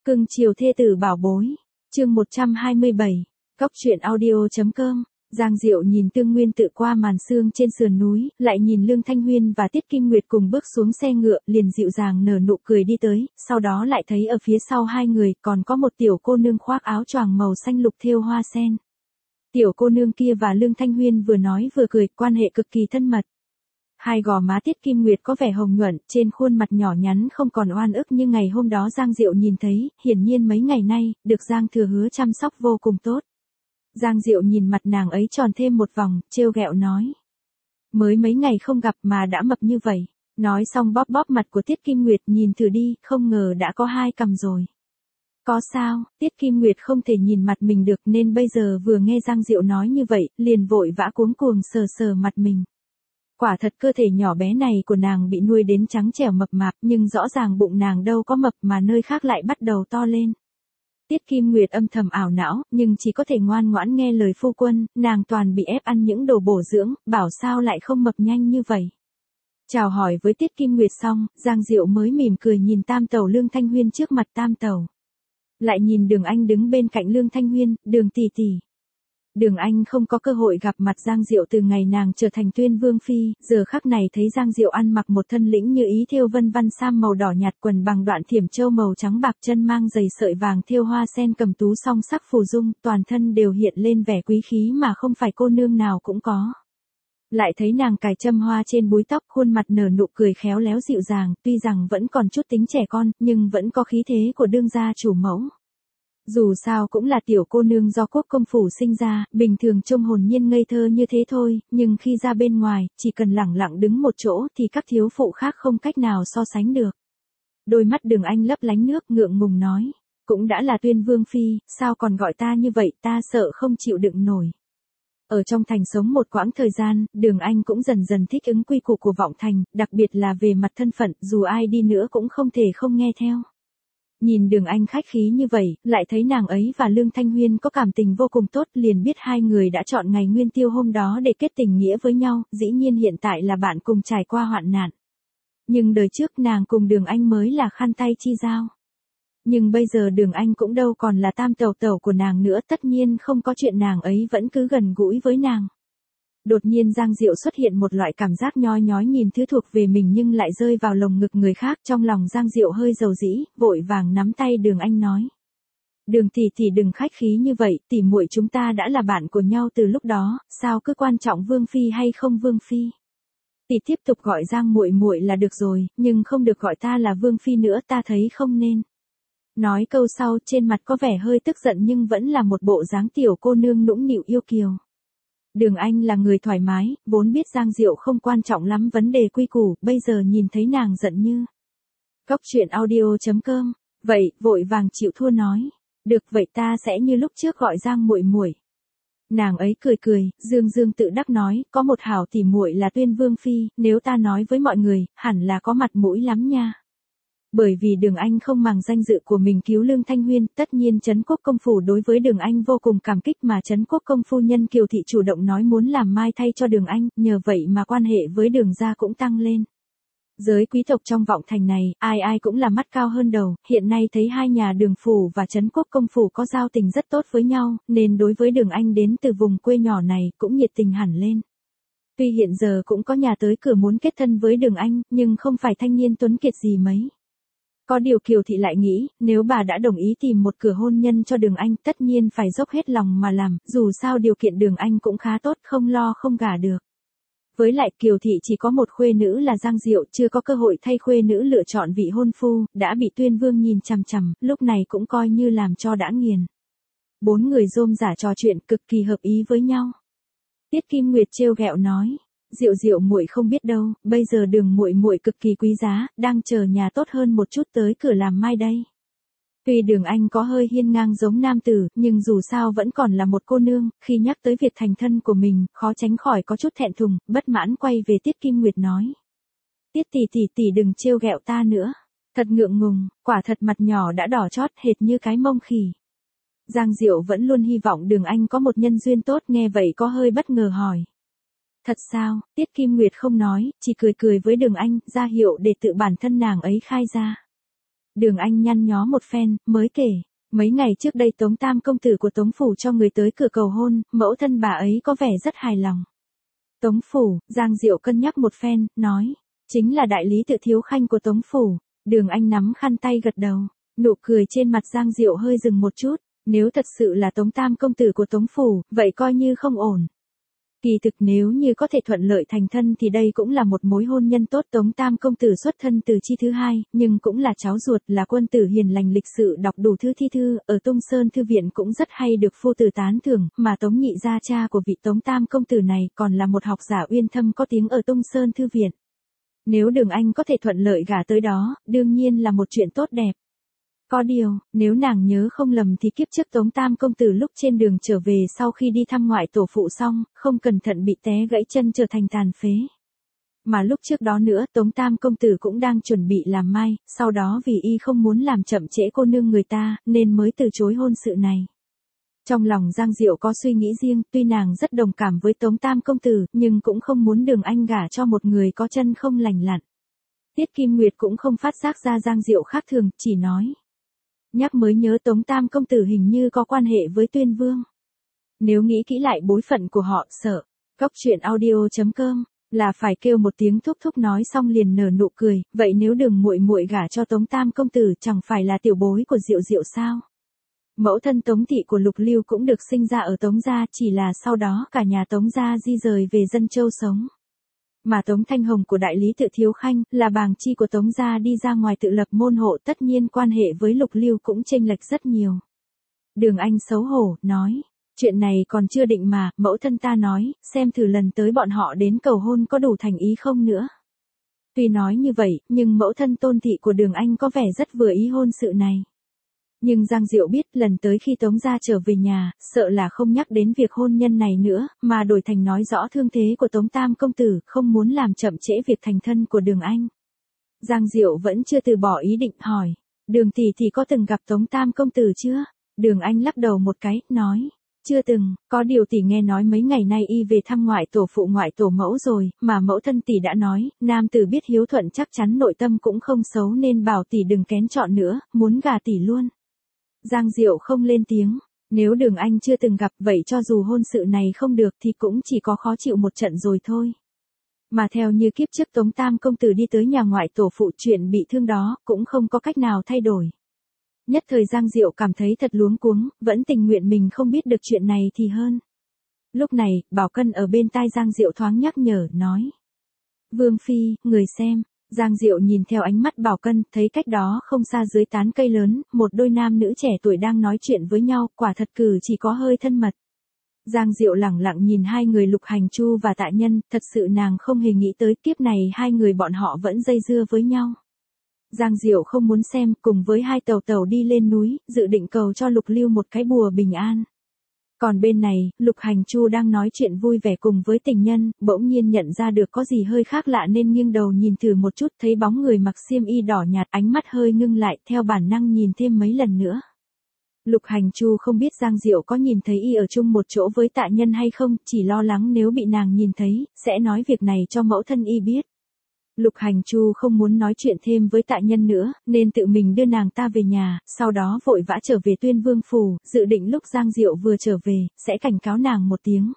Cưng chiều thê tử bảo bối. Chương 127. Cóc truyện audio.com. Giang Diệu nhìn Tương Nguyên tự qua màn sương trên sườn núi, lại nhìn Lương Thanh Huyên và Tiết Kim Nguyệt cùng bước xuống xe ngựa, liền dịu dàng nở nụ cười đi tới, sau đó lại thấy ở phía sau hai người còn có một tiểu cô nương khoác áo choàng màu xanh lục thêu hoa sen. Tiểu cô nương kia và Lương Thanh Huyên vừa nói vừa cười, quan hệ cực kỳ thân mật. Hai gò má Tiết Kim Nguyệt có vẻ hồng nhuận, trên khuôn mặt nhỏ nhắn không còn oan ức như ngày hôm đó Giang Diệu nhìn thấy, hiển nhiên mấy ngày nay, được Giang Thừa Hứa chăm sóc vô cùng tốt. Giang Diệu nhìn mặt nàng ấy tròn thêm một vòng, trêu ghẹo nói. Mới mấy ngày không gặp mà đã mập như vậy. Nói xong bóp bóp mặt của Tiết Kim Nguyệt, nhìn thử đi, không ngờ đã có 2 cằm rồi. Có sao, Tiết Kim Nguyệt không thể nhìn mặt mình được nên bây giờ vừa nghe Giang Diệu nói như vậy, liền vội vã cuống cuồng sờ sờ mặt mình. Quả thật cơ thể nhỏ bé này của nàng bị nuôi đến trắng trẻo mập mạp, nhưng rõ ràng bụng nàng đâu có mập mà nơi khác lại bắt đầu to lên. Tiết Kim Nguyệt âm thầm ảo não, nhưng chỉ có thể ngoan ngoãn nghe lời phu quân, nàng toàn bị ép ăn những đồ bổ dưỡng, bảo sao lại không mập nhanh như vậy. Chào hỏi với Tiết Kim Nguyệt xong, Giang Diệu mới mỉm cười nhìn tam tẩu Lương Thanh Huyên trước mặt tam tẩu. Lại nhìn Đường Anh đứng bên cạnh Lương Thanh Huyên, Đường tỷ tỷ. Đường Anh không có cơ hội gặp mặt Giang Diệu từ ngày nàng trở thành Tuyên Vương phi, giờ khắc này thấy Giang Diệu ăn mặc một thân lĩnh như ý thêu vân văn sam màu đỏ nhạt, quần bằng đoạn thiểm châu màu trắng bạc, chân mang giày sợi vàng thêu hoa sen cầm tú song sắc phù dung, toàn thân đều hiện lên vẻ quý khí mà không phải cô nương nào cũng có. Lại thấy nàng cài châm hoa trên búi tóc, khuôn mặt nở nụ cười khéo léo dịu dàng, tuy rằng vẫn còn chút tính trẻ con, nhưng vẫn có khí thế của đương gia chủ mẫu. Dù sao cũng là tiểu cô nương do quốc công phủ sinh ra, bình thường trông hồn nhiên ngây thơ như thế thôi, nhưng khi ra bên ngoài, chỉ cần lẳng lặng đứng một chỗ thì các thiếu phụ khác không cách nào so sánh được. Đôi mắt Đường Anh lấp lánh nước, ngượng ngùng nói, cũng đã là Tuyên Vương phi, sao còn gọi ta như vậy, ta sợ không chịu đựng nổi. Ở trong thành sống một quãng thời gian, Đường Anh cũng dần dần thích ứng quy củ của vọng thành, đặc biệt là về mặt thân phận, dù ai đi nữa cũng không thể không nghe theo. Nhìn Đường Anh khách khí như vậy, lại thấy nàng ấy và Lương Thanh Huyên có cảm tình vô cùng tốt, liền biết hai người đã chọn ngày nguyên tiêu hôm đó để kết tình nghĩa với nhau, dĩ nhiên hiện tại là bạn cùng trải qua hoạn nạn. Nhưng đời trước nàng cùng Đường Anh mới là khăn tay chi giao. Nhưng bây giờ Đường Anh cũng đâu còn là tam tẩu tẩu của nàng nữa, tất nhiên không có chuyện nàng ấy vẫn cứ gần gũi với nàng. Đột nhiên Giang Diệu xuất hiện một loại cảm giác nhoi nhói nhìn thứ thuộc về mình nhưng lại rơi vào lồng ngực người khác, trong lòng Giang Diệu hơi dầu dĩ, vội vàng nắm tay Đường Anh nói. Đường tỷ tỷ đừng khách khí như vậy, tỷ muội chúng ta đã là bạn của nhau từ lúc đó, sao cứ quan trọng Vương phi hay không Vương phi. Tỷ tiếp tục gọi Giang muội muội là được rồi, nhưng không được gọi ta là Vương phi nữa, ta thấy không nên. Nói câu sau trên mặt có vẻ hơi tức giận nhưng vẫn là một bộ dáng tiểu cô nương nũng nịu yêu kiều. Đường Anh là người thoải mái, vốn biết Giang Diệu không quan trọng lắm vấn đề quy củ, bây giờ nhìn thấy nàng giận như. Cóc truyện audio.com, vậy, vội vàng chịu thua nói. Được vậy ta sẽ như lúc trước gọi Giang muội muội. Nàng ấy cười cười, dương dương tự đắc nói, có một hảo tỷ muội là Tuyên Vương phi, nếu ta nói với mọi người, hẳn là có mặt mũi lắm nha. Bởi vì Đường Anh không màng danh dự của mình cứu Lương Thanh Huyên, tất nhiên Trấn Quốc công phủ đối với Đường Anh vô cùng cảm kích mà Trấn Quốc công phu nhân Kiều thị chủ động nói muốn làm mai thay cho Đường Anh, nhờ vậy mà quan hệ với Đường gia cũng tăng lên. Giới quý tộc trong vọng thành này, ai ai cũng là mắt cao hơn đầu, hiện nay thấy hai nhà Đường phủ và Trấn Quốc công phủ có giao tình rất tốt với nhau, nên đối với Đường Anh đến từ vùng quê nhỏ này cũng nhiệt tình hẳn lên. Tuy hiện giờ cũng có nhà tới cửa muốn kết thân với Đường Anh, nhưng không phải thanh niên tuấn kiệt gì mấy. Có điều Kiều thị lại nghĩ, nếu bà đã đồng ý tìm một cửa hôn nhân cho Đường Anh, tất nhiên phải dốc hết lòng mà làm, dù sao điều kiện Đường Anh cũng khá tốt, không lo không gả được. Với lại Kiều thị chỉ có một khuê nữ là Giang Diệu, chưa có cơ hội thay khuê nữ lựa chọn vị hôn phu, đã bị Tuyên Vương nhìn chằm chằm, lúc này cũng coi như làm cho đã nghiền. 4 người rôm rả trò chuyện cực kỳ hợp ý với nhau. Tiết Kim Nguyệt trêu ghẹo nói. Diệu Diệu muội không biết đâu, bây giờ Đường muội muội cực kỳ quý giá, đang chờ nhà tốt hơn một chút tới cửa làm mai đây. Tuy Đường Anh có hơi hiên ngang giống nam tử, nhưng dù sao vẫn còn là một cô nương, khi nhắc tới việc thành thân của mình, khó tránh khỏi có chút thẹn thùng, bất mãn quay về Tiết Kim Nguyệt nói. Tiết tỷ đừng trêu ghẹo ta nữa. Thật ngượng ngùng, quả thật mặt nhỏ đã đỏ chót hệt như cái mông khỉ. Giang Diệu vẫn luôn hy vọng Đường Anh có một nhân duyên tốt, nghe vậy có hơi bất ngờ hỏi. Thật sao, Tiết Kim Nguyệt không nói, chỉ cười cười với Đường Anh, ra hiệu để tự bản thân nàng ấy khai ra. Đường Anh nhăn nhó một phen, mới kể. Mấy ngày trước đây Tống Tam công tử của Tống Phủ cho người tới cửa cầu hôn, mẫu thân bà ấy có vẻ rất hài lòng. Tống Phủ, Giang Diệu cân nhắc một phen, nói. Chính là đại lý tự thiếu khanh của Tống Phủ. Đường Anh nắm khăn tay gật đầu. Nụ cười trên mặt Giang Diệu hơi dừng một chút. Nếu thật sự là Tống Tam công tử của Tống Phủ, vậy coi như không ổn. Kỳ thực nếu như có thể thuận lợi thành thân thì đây cũng là một mối hôn nhân tốt. Tống Tam công tử xuất thân từ chi thứ hai, nhưng cũng là cháu ruột, là quân tử hiền lành lịch sự, đọc đủ thư thi thư, ở Tung Sơn thư viện cũng rất hay được phu tử tán thưởng, mà Tống nhị gia cha của vị Tống Tam công tử này còn là một học giả uyên thâm có tiếng ở Tung Sơn thư viện. Nếu Đường Anh có thể thuận lợi gả tới đó, đương nhiên là một chuyện tốt đẹp. Có điều, nếu nàng nhớ không lầm thì kiếp trước Tống Tam công tử lúc trên đường trở về sau khi đi thăm ngoại tổ phụ xong, không cẩn thận bị té gãy chân trở thành tàn phế. Mà lúc trước đó nữa Tống Tam công tử cũng đang chuẩn bị làm mai, sau đó vì y không muốn làm chậm trễ cô nương người ta, nên mới từ chối hôn sự này. Trong lòng Giang Diệu có suy nghĩ riêng, tuy nàng rất đồng cảm với Tống Tam công tử, nhưng cũng không muốn Đường Anh gả cho một người có chân không lành lặn. Tiết Kim Nguyệt cũng không phát giác ra Giang Diệu khác thường, chỉ nói. Nhắc mới nhớ Tống Tam công tử hình như có quan hệ với Tuyên Vương. Nếu nghĩ kỹ lại bối phận của họ, sợ. Cóc truyện audio.com là phải kêu một tiếng thúc thúc nói xong liền nở nụ cười, vậy nếu Đường muội muội gả cho Tống Tam công tử chẳng phải là tiểu bối của Diệu Diệu sao? Mẫu thân Tống thị của Lục Lưu cũng được sinh ra ở Tống gia, chỉ là sau đó cả nhà Tống gia di rời về Dân Châu sống. Mà Tống Thanh Hồng của đại lý tự thiếu khanh, là bàng chi của Tống gia đi ra ngoài tự lập môn hộ, tất nhiên quan hệ với Lục Lưu cũng chênh lệch rất nhiều. Đường Anh xấu hổ, nói, chuyện này còn chưa định mà, mẫu thân ta nói, xem thử lần tới bọn họ đến cầu hôn có đủ thành ý không nữa. Tuy nói như vậy, nhưng mẫu thân Tôn thị của Đường Anh có vẻ rất vừa ý hôn sự này. Nhưng Giang Diệu biết lần tới khi Tống gia trở về nhà, sợ là không nhắc đến việc hôn nhân này nữa, mà đổi thành nói rõ thương thế của Tống Tam công tử, không muốn làm chậm trễ việc thành thân của Đường Anh. Giang Diệu vẫn chưa từ bỏ ý định, hỏi, Đường tỷ tỷ có từng gặp Tống Tam công tử chưa? Đường Anh lắc đầu một cái, nói, chưa từng, có điều tỷ nghe nói mấy ngày nay y về thăm ngoại tổ phụ ngoại tổ mẫu rồi, mà mẫu thân tỷ đã nói, nam tử biết hiếu thuận chắc chắn nội tâm cũng không xấu nên bảo tỷ đừng kén chọn nữa, muốn gả tỷ luôn. Giang Diệu không lên tiếng, nếu Đường Anh chưa từng gặp vậy cho dù hôn sự này không được thì cũng chỉ có khó chịu một trận rồi thôi. Mà theo như kiếp trước Tống Tam công tử đi tới nhà ngoại tổ phụ, chuyện bị thương đó cũng không có cách nào thay đổi. Nhất thời Giang Diệu cảm thấy thật luống cuống, vẫn tình nguyện mình không biết được chuyện này thì hơn. Lúc này, Bảo Cân ở bên tai Giang Diệu thoáng nhắc nhở, nói. Vương Phi, người xem. Giang Diệu nhìn theo ánh mắt Bảo Cân, thấy cách đó không xa dưới tán cây lớn, một đôi nam nữ trẻ tuổi đang nói chuyện với nhau, quả thật cử chỉ có hơi thân mật. Giang Diệu lẳng lặng nhìn hai người Lục Hành Chu và Tạ Nhân, thật sự nàng không hề nghĩ tới kiếp này hai người bọn họ vẫn dây dưa với nhau. Giang Diệu không muốn xem, cùng với hai tàu tàu đi lên núi, dự định cầu cho Lục Lưu một cái bùa bình an. Còn bên này, Lục Hành Chu đang nói chuyện vui vẻ cùng với tình nhân, bỗng nhiên nhận ra được có gì hơi khác lạ nên nghiêng đầu nhìn thử một chút, thấy bóng người mặc xiêm y đỏ nhạt, ánh mắt hơi ngưng lại, theo bản năng nhìn thêm mấy lần nữa. Lục Hành Chu không biết Giang Diệu có nhìn thấy y ở chung một chỗ với Tạ Nhân hay không, chỉ lo lắng nếu bị nàng nhìn thấy, sẽ nói việc này cho mẫu thân y biết. Lục Hành Chu không muốn nói chuyện thêm với Tạ Nhân nữa, nên tự mình đưa nàng ta về nhà, sau đó vội vã trở về Tuyên Vương phủ, dự định lúc Giang Diệu vừa trở về, sẽ cảnh cáo nàng một tiếng.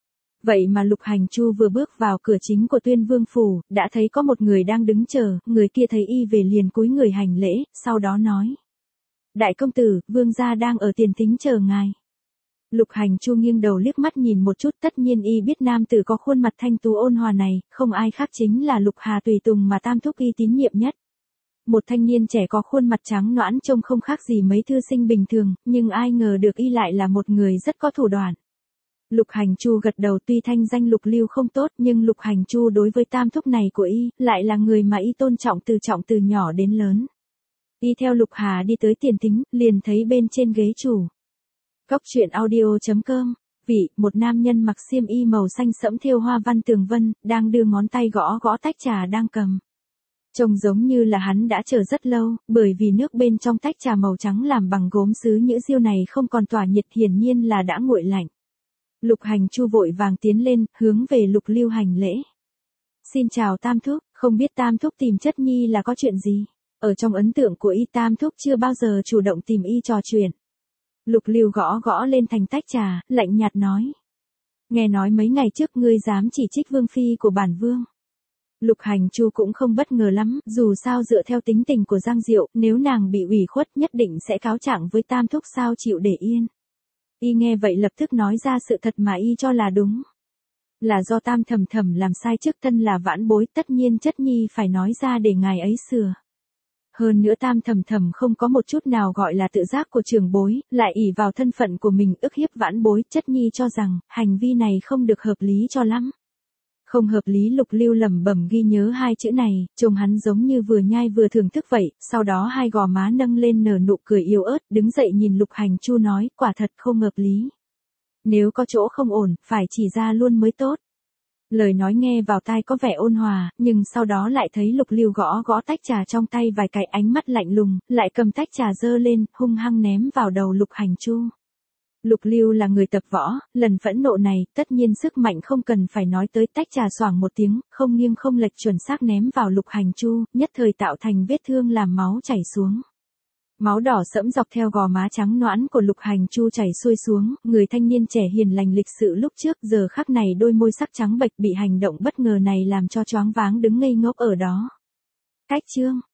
Vậy mà Lục Hành Chu vừa bước vào cửa chính của Tuyên Vương phủ, đã thấy có một người đang đứng chờ, người kia thấy y về liền cúi người hành lễ, sau đó nói. Đại công tử, vương gia đang ở tiền thính chờ ngài. Lục Hành Chu nghiêng đầu liếc mắt nhìn một chút, tất nhiên y biết nam tử có khuôn mặt thanh tú ôn hòa này, không ai khác chính là Lục Hà tùy tùng mà Tam thúc y tín nhiệm nhất. Một thanh niên trẻ có khuôn mặt trắng nõn trông không khác gì mấy thư sinh bình thường, nhưng ai ngờ được y lại là một người rất có thủ đoạn. Lục Hành Chu gật đầu, tuy thanh danh Lục Lưu không tốt nhưng Lục Hành Chu đối với Tam thúc này của y, lại là người mà y tôn trọng từ nhỏ đến lớn. Y theo Lục Hà đi tới tiền thính, liền thấy bên trên ghế chủ. Cóc truyện audio.com, một nam nhân mặc xiêm y màu xanh sẫm thêu hoa văn tường vân, đang đưa ngón tay gõ gõ tách trà đang cầm. Trông giống như là hắn đã chờ rất lâu, bởi vì nước bên trong tách trà màu trắng làm bằng gốm sứ nhữ diêu này không còn tỏa nhiệt, hiển nhiên là đã nguội lạnh. Lục Hành Chu vội vàng tiến lên, hướng về Lục Lưu hành lễ. Xin chào Tam thúc, không biết Tam thúc tìm Chất Nhi là có chuyện gì? Ở trong ấn tượng của y Tam Thúc chưa bao giờ chủ động tìm y trò chuyện. Lục Lưu gõ gõ lên thành tách trà, lạnh nhạt nói. Nghe nói mấy ngày trước ngươi dám chỉ trích vương phi của bản vương. Lục Hành Chu cũng không bất ngờ lắm, dù sao dựa theo tính tình của Giang Diệu, nếu nàng bị ủy khuất nhất định sẽ cáo trạng với Tam Thúc, sao chịu để yên. Y nghe vậy lập tức nói ra sự thật mà y cho là đúng. Là do Tam Thầm Thầm làm sai trước, thân là vãn bối, tất nhiên chất nhi phải nói ra để ngài ấy sửa. Hơn nữa Tam Thầm Thầm không có một chút nào gọi là tự giác của trưởng bối, lại ỷ vào thân phận của mình ức hiếp vãn bối, chất nhi cho rằng, hành vi này không được hợp lý cho lắm. Không hợp lý. Lục Lưu lẩm bẩm ghi nhớ hai chữ này, trông hắn giống như vừa nhai vừa thưởng thức vậy, sau đó hai gò má nâng lên nở nụ cười yếu ớt, đứng dậy nhìn Lục Hành Chu nói, quả thật không hợp lý. Nếu có chỗ không ổn, phải chỉ ra luôn mới tốt. Lời nói nghe vào tai có vẻ ôn hòa, nhưng sau đó lại thấy Lục Lưu gõ gõ tách trà trong tay vài cái, ánh mắt lạnh lùng, lại cầm tách trà giơ lên, hung hăng ném vào đầu Lục Hành Chu. Lục Lưu là người tập võ, lần phẫn nộ này, tất nhiên sức mạnh không cần phải nói tới, tách trà xoảng một tiếng, không nghiêng không lệch chuẩn xác ném vào Lục Hành Chu, nhất thời tạo thành vết thương làm máu chảy xuống. Máu đỏ sẫm dọc theo gò má trắng nõn của Lục Hành Chu chảy xuôi xuống, người thanh niên trẻ hiền lành lịch sự lúc trước giờ khắc này đôi môi sắc trắng bệch bị hành động bất ngờ này làm cho choáng váng đứng ngây ngốc ở đó. Cách chương